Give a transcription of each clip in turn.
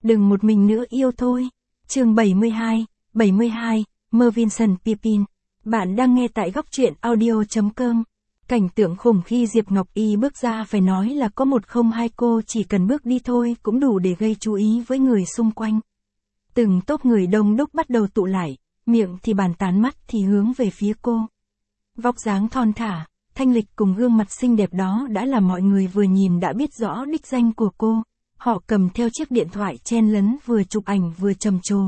Đừng một mình nữa yêu thôi. Chương 72, Mơ Vincent Pipin. Bạn đang nghe tại góc truyện audio.com. Cảnh tượng khủng khi Diệp Ngọc Y bước ra phải nói là có một không hai, cô chỉ cần bước đi thôi cũng đủ để gây chú ý với người xung quanh. Từng tốp người đông đúc bắt đầu tụ lại, miệng thì bàn tán, mắt thì hướng về phía cô. Vóc dáng thon thả, thanh lịch cùng gương mặt xinh đẹp đó đã làm mọi người vừa nhìn đã biết rõ đích danh của cô. Họ cầm theo chiếc điện thoại chen lấn vừa chụp ảnh vừa trầm trồ.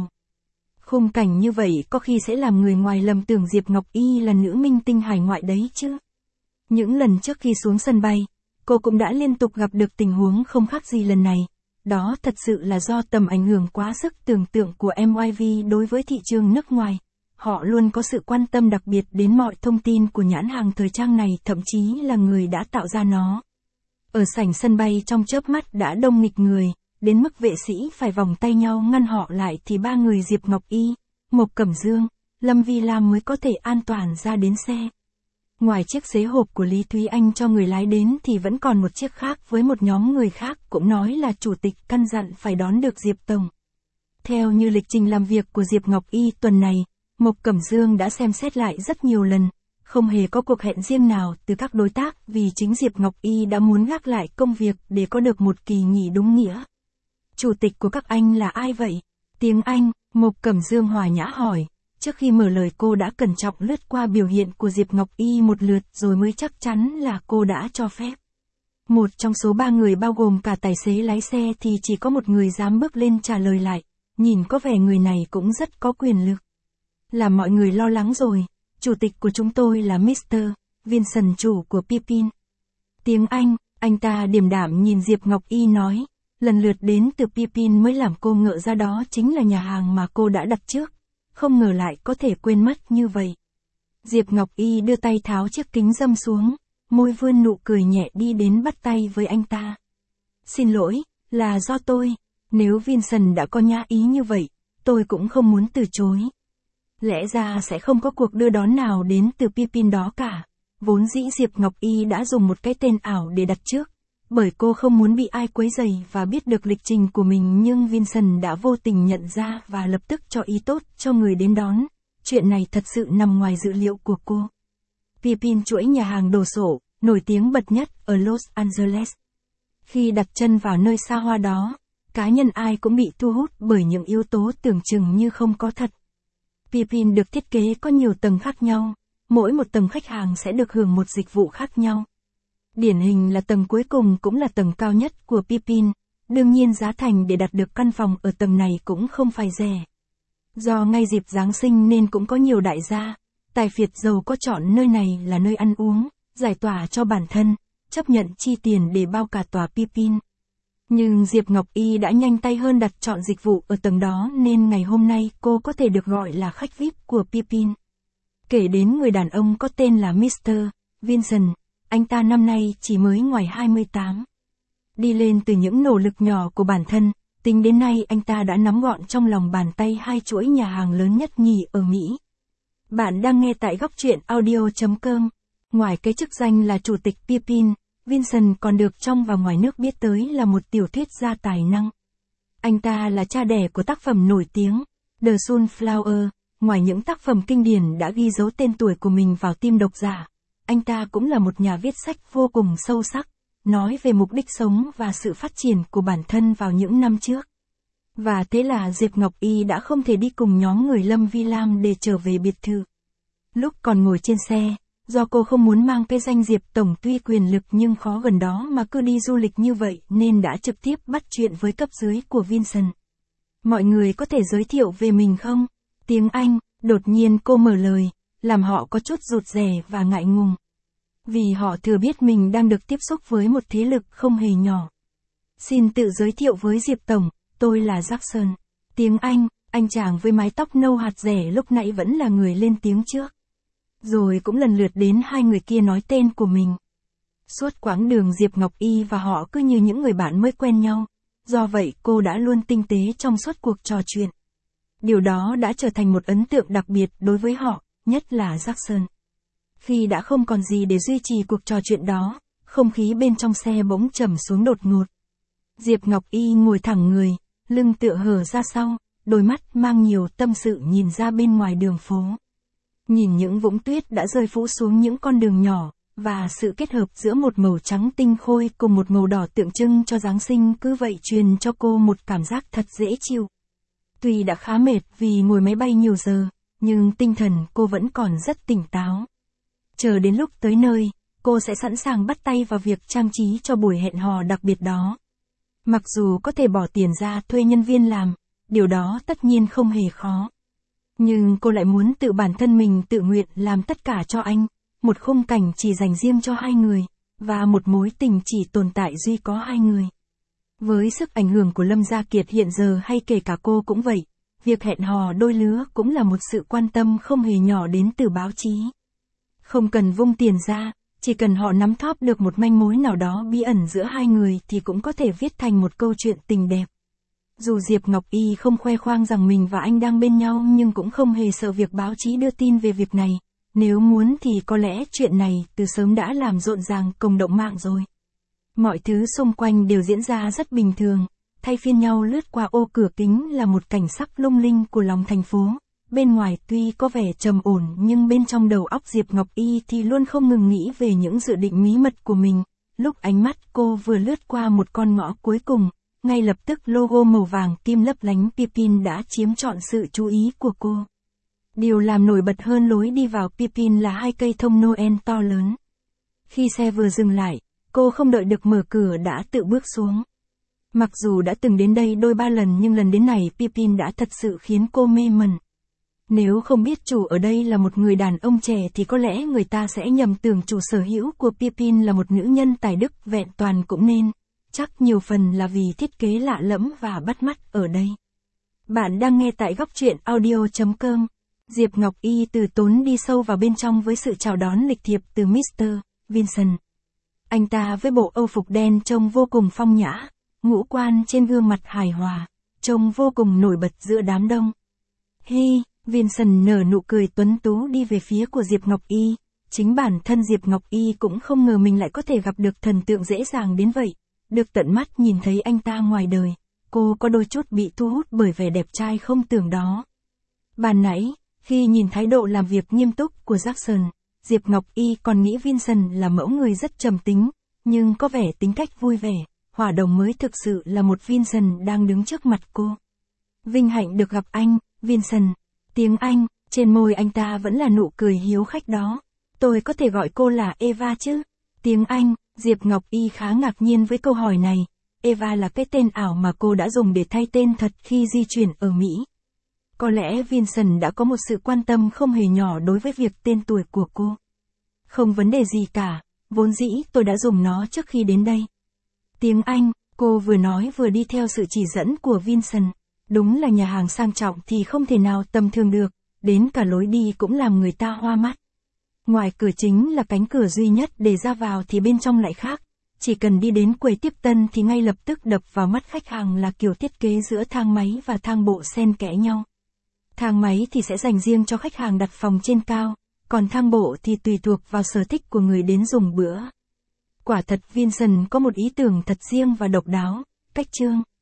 Khung cảnh như vậy có khi sẽ làm người ngoài lầm tưởng Diệp Ngọc Y là nữ minh tinh hải ngoại đấy chứ. Những lần trước khi xuống sân bay, cô cũng đã liên tục gặp được tình huống không khác gì lần này. Đó thật sự là do tầm ảnh hưởng quá sức tưởng tượng của MYV đối với thị trường nước ngoài. Họ luôn có sự quan tâm đặc biệt đến mọi thông tin của nhãn hàng thời trang này, thậm chí là người đã tạo ra nó. Ở sảnh sân bay trong chớp mắt đã đông nghịch người, đến mức vệ sĩ phải vòng tay nhau ngăn họ lại thì ba người Diệp Ngọc Y, Mộc Cẩm Dương, Lâm Vi Lam mới có thể an toàn ra đến xe. Ngoài chiếc xế hộp của Lý Thúy Anh cho người lái đến thì vẫn còn một chiếc khác với một nhóm người khác, cũng nói là chủ tịch căn dặn phải đón được Diệp Tổng. Theo như lịch trình làm việc của Diệp Ngọc Y tuần này, Mộc Cẩm Dương đã xem xét lại rất nhiều lần, không hề có cuộc hẹn riêng nào từ các đối tác vì chính Diệp Ngọc Y đã muốn gác lại công việc để có được một kỳ nghỉ đúng nghĩa. Chủ tịch của các anh là ai vậy? Tiếng Anh, Mộc Cẩm Dương hòa nhã hỏi. Trước khi mở lời cô đã cẩn trọng lướt qua biểu hiện của Diệp Ngọc Y một lượt rồi mới chắc chắn là cô đã cho phép. Một trong số ba người bao gồm cả tài xế lái xe thì chỉ có một người dám bước lên trả lời lại, nhìn có vẻ người này cũng rất có quyền lực. Làm mọi người lo lắng rồi, chủ tịch của chúng tôi là Mr. Vincent, chủ của Pipin. Tiếng anh ta điềm đạm nhìn Diệp Ngọc Y nói, lần lượt đến từ Pipin mới làm cô ngỡ ra đó chính là nhà hàng mà cô đã đặt trước. Không ngờ lại có thể quên mất như vậy. Diệp Ngọc Y đưa tay tháo chiếc kính râm xuống, môi vươn nụ cười nhẹ đi đến bắt tay với anh ta. Xin lỗi, là do tôi, nếu Vincent đã có nhã ý như vậy, tôi cũng không muốn từ chối. Lẽ ra sẽ không có cuộc đưa đón nào đến từ Pipin đó cả. Vốn dĩ Diệp Ngọc Y đã dùng một cái tên ảo để đặt trước, bởi cô không muốn bị ai quấy rầy và biết được lịch trình của mình, nhưng Vincent đã vô tình nhận ra và lập tức cho ý tốt cho người đến đón. Chuyện này thật sự nằm ngoài dự liệu của cô. Pipin, chuỗi nhà hàng đồ sộ, nổi tiếng bật nhất ở Los Angeles. Khi đặt chân vào nơi xa hoa đó, cá nhân ai cũng bị thu hút bởi những yếu tố tưởng chừng như không có thật. Pipin được thiết kế có nhiều tầng khác nhau, mỗi một tầng khách hàng sẽ được hưởng một dịch vụ khác nhau. Điển hình là tầng cuối cùng cũng là tầng cao nhất của Pipin, đương nhiên giá thành để đặt được căn phòng ở tầng này cũng không phải rẻ. Do ngay dịp Giáng sinh nên cũng có nhiều đại gia, tài phiệt giàu có chọn nơi này là nơi ăn uống, giải tỏa cho bản thân, chấp nhận chi tiền để bao cả tòa Pipin. Nhưng Diệp Ngọc Y đã nhanh tay hơn đặt chọn dịch vụ ở tầng đó nên ngày hôm nay cô có thể được gọi là khách VIP của Pipin. Kể đến người đàn ông có tên là Mr. Vincent, anh ta năm nay chỉ mới ngoài 28. Đi lên từ những nỗ lực nhỏ của bản thân, tính đến nay anh ta đã nắm gọn trong lòng bàn tay hai chuỗi nhà hàng lớn nhất nhì ở Mỹ. Bạn đang nghe tại góc truyện audio.com. Ngoài cái chức danh là chủ tịch Pipin, Vincent còn được trong và ngoài nước biết tới là một tiểu thuyết gia tài năng. Anh ta là cha đẻ của tác phẩm nổi tiếng, The Sunflower. Ngoài những tác phẩm kinh điển đã ghi dấu tên tuổi của mình vào tim độc giả, anh ta cũng là một nhà viết sách vô cùng sâu sắc, nói về mục đích sống và sự phát triển của bản thân vào những năm trước. Và thế là Diệp Ngọc Y đã không thể đi cùng nhóm người Lâm Vi Lam để trở về biệt thự. Lúc còn ngồi trên xe, do cô không muốn mang cái danh Diệp Tổng tuy quyền lực nhưng khó gần đó mà cứ đi du lịch như vậy nên đã trực tiếp bắt chuyện với cấp dưới của Vincent. Mọi người có thể giới thiệu về mình không? Tiếng Anh, đột nhiên cô mở lời, làm họ có chút rụt rè và ngại ngùng. Vì họ thừa biết mình đang được tiếp xúc với một thế lực không hề nhỏ. Xin tự giới thiệu với Diệp Tổng, tôi là Jackson. Tiếng anh chàng với mái tóc nâu hạt rẻ lúc nãy vẫn là người lên tiếng trước. Rồi cũng lần lượt đến hai người kia nói tên của mình. Suốt quãng đường Diệp Ngọc Y và họ cứ như những người bạn mới quen nhau. Do vậy cô đã luôn tinh tế trong suốt cuộc trò chuyện. Điều đó đã trở thành một ấn tượng đặc biệt đối với họ, nhất là Jackson. Khi đã không còn gì để duy trì cuộc trò chuyện đó, không khí bên trong xe bỗng trầm xuống đột ngột. Diệp Ngọc Y ngồi thẳng người, lưng tựa hở ra sau, đôi mắt mang nhiều tâm sự nhìn ra bên ngoài đường phố. Nhìn những vũng tuyết đã rơi phũ xuống những con đường nhỏ, và sự kết hợp giữa một màu trắng tinh khôi cùng một màu đỏ tượng trưng cho Giáng sinh cứ vậy truyền cho cô một cảm giác thật dễ chịu. Tuy đã khá mệt vì ngồi máy bay nhiều giờ, nhưng tinh thần cô vẫn còn rất tỉnh táo. Chờ đến lúc tới nơi, cô sẽ sẵn sàng bắt tay vào việc trang trí cho buổi hẹn hò đặc biệt đó. Mặc dù có thể bỏ tiền ra thuê nhân viên làm, điều đó tất nhiên không hề khó. Nhưng cô lại muốn tự bản thân mình tự nguyện làm tất cả cho anh, một khung cảnh chỉ dành riêng cho hai người, và một mối tình chỉ tồn tại duy có hai người. Với sức ảnh hưởng của Lâm Gia Kiệt hiện giờ hay kể cả cô cũng vậy, việc hẹn hò đôi lứa cũng là một sự quan tâm không hề nhỏ đến từ báo chí. Không cần vung tiền ra, chỉ cần họ nắm thóp được một manh mối nào đó bí ẩn giữa hai người thì cũng có thể viết thành một câu chuyện tình đẹp. Dù Diệp Ngọc Y không khoe khoang rằng mình và anh đang bên nhau nhưng cũng không hề sợ việc báo chí đưa tin về việc này. Nếu muốn thì có lẽ chuyện này từ sớm đã làm rộn ràng cộng đồng mạng rồi. Mọi thứ xung quanh đều diễn ra rất bình thường, thay phiên nhau lướt qua ô cửa kính là một cảnh sắc lung linh của lòng thành phố. Bên ngoài tuy có vẻ trầm ổn nhưng bên trong đầu óc Diệp Ngọc Y thì luôn không ngừng nghĩ về những dự định bí mật của mình. Lúc ánh mắt cô vừa lướt qua một con ngõ cuối cùng, ngay lập tức logo màu vàng kim lấp lánh Pipin đã chiếm trọn sự chú ý của cô. Điều làm nổi bật hơn lối đi vào Pipin là hai cây thông Noel to lớn. Khi xe vừa dừng lại, cô không đợi được mở cửa đã tự bước xuống. Mặc dù đã từng đến đây đôi ba lần nhưng lần đến này Pipin đã thật sự khiến cô mê mẩn. Nếu không biết chủ ở đây là một người đàn ông trẻ thì có lẽ người ta sẽ nhầm tưởng chủ sở hữu của Pipin là một nữ nhân tài đức vẹn toàn cũng nên. Chắc nhiều phần là vì thiết kế lạ lẫm và bắt mắt ở đây. Bạn đang nghe tại góc truyện audio.com. Diệp Ngọc Y từ tốn đi sâu vào bên trong với sự chào đón lịch thiệp từ Mr. Vincent. Anh ta với bộ âu phục đen trông vô cùng phong nhã, ngũ quan trên gương mặt hài hòa, trông vô cùng nổi bật giữa đám đông. Hi, Vincent nở nụ cười tuấn tú đi về phía của Diệp Ngọc Y. Chính bản thân Diệp Ngọc Y cũng không ngờ mình lại có thể gặp được thần tượng dễ dàng đến vậy. Được tận mắt nhìn thấy anh ta ngoài đời, cô có đôi chút bị thu hút bởi vẻ đẹp trai không tưởng đó. Ban nãy, khi nhìn thái độ làm việc nghiêm túc của Jackson, Diệp Ngọc Y còn nghĩ Vincent là mẫu người rất trầm tính, nhưng có vẻ tính cách vui vẻ, hòa đồng mới thực sự là một Vincent đang đứng trước mặt cô. Vinh hạnh được gặp anh, Vincent. Tiếng Anh, trên môi anh ta vẫn là nụ cười hiếu khách đó. Tôi có thể gọi cô là Eva chứ? Tiếng Anh, Diệp Ngọc Y khá ngạc nhiên với câu hỏi này. Eva là cái tên ảo mà cô đã dùng để thay tên thật khi di chuyển ở Mỹ. Có lẽ Vincent đã có một sự quan tâm không hề nhỏ đối với việc tên tuổi của cô. Không vấn đề gì cả, vốn dĩ tôi đã dùng nó trước khi đến đây. Tiếng Anh, cô vừa nói vừa đi theo sự chỉ dẫn của Vincent. Đúng là nhà hàng sang trọng thì không thể nào tầm thường được, đến cả lối đi cũng làm người ta hoa mắt. Ngoài cửa chính là cánh cửa duy nhất để ra vào thì bên trong lại khác. Chỉ cần đi đến quầy tiếp tân thì ngay lập tức đập vào mắt khách hàng là kiểu thiết kế giữa thang máy và thang bộ xen kẽ nhau. Thang máy thì sẽ dành riêng cho khách hàng đặt phòng trên cao, còn thang bộ thì tùy thuộc vào sở thích của người đến dùng bữa. Quả thật Vincent có một ý tưởng thật riêng và độc đáo, cách trương.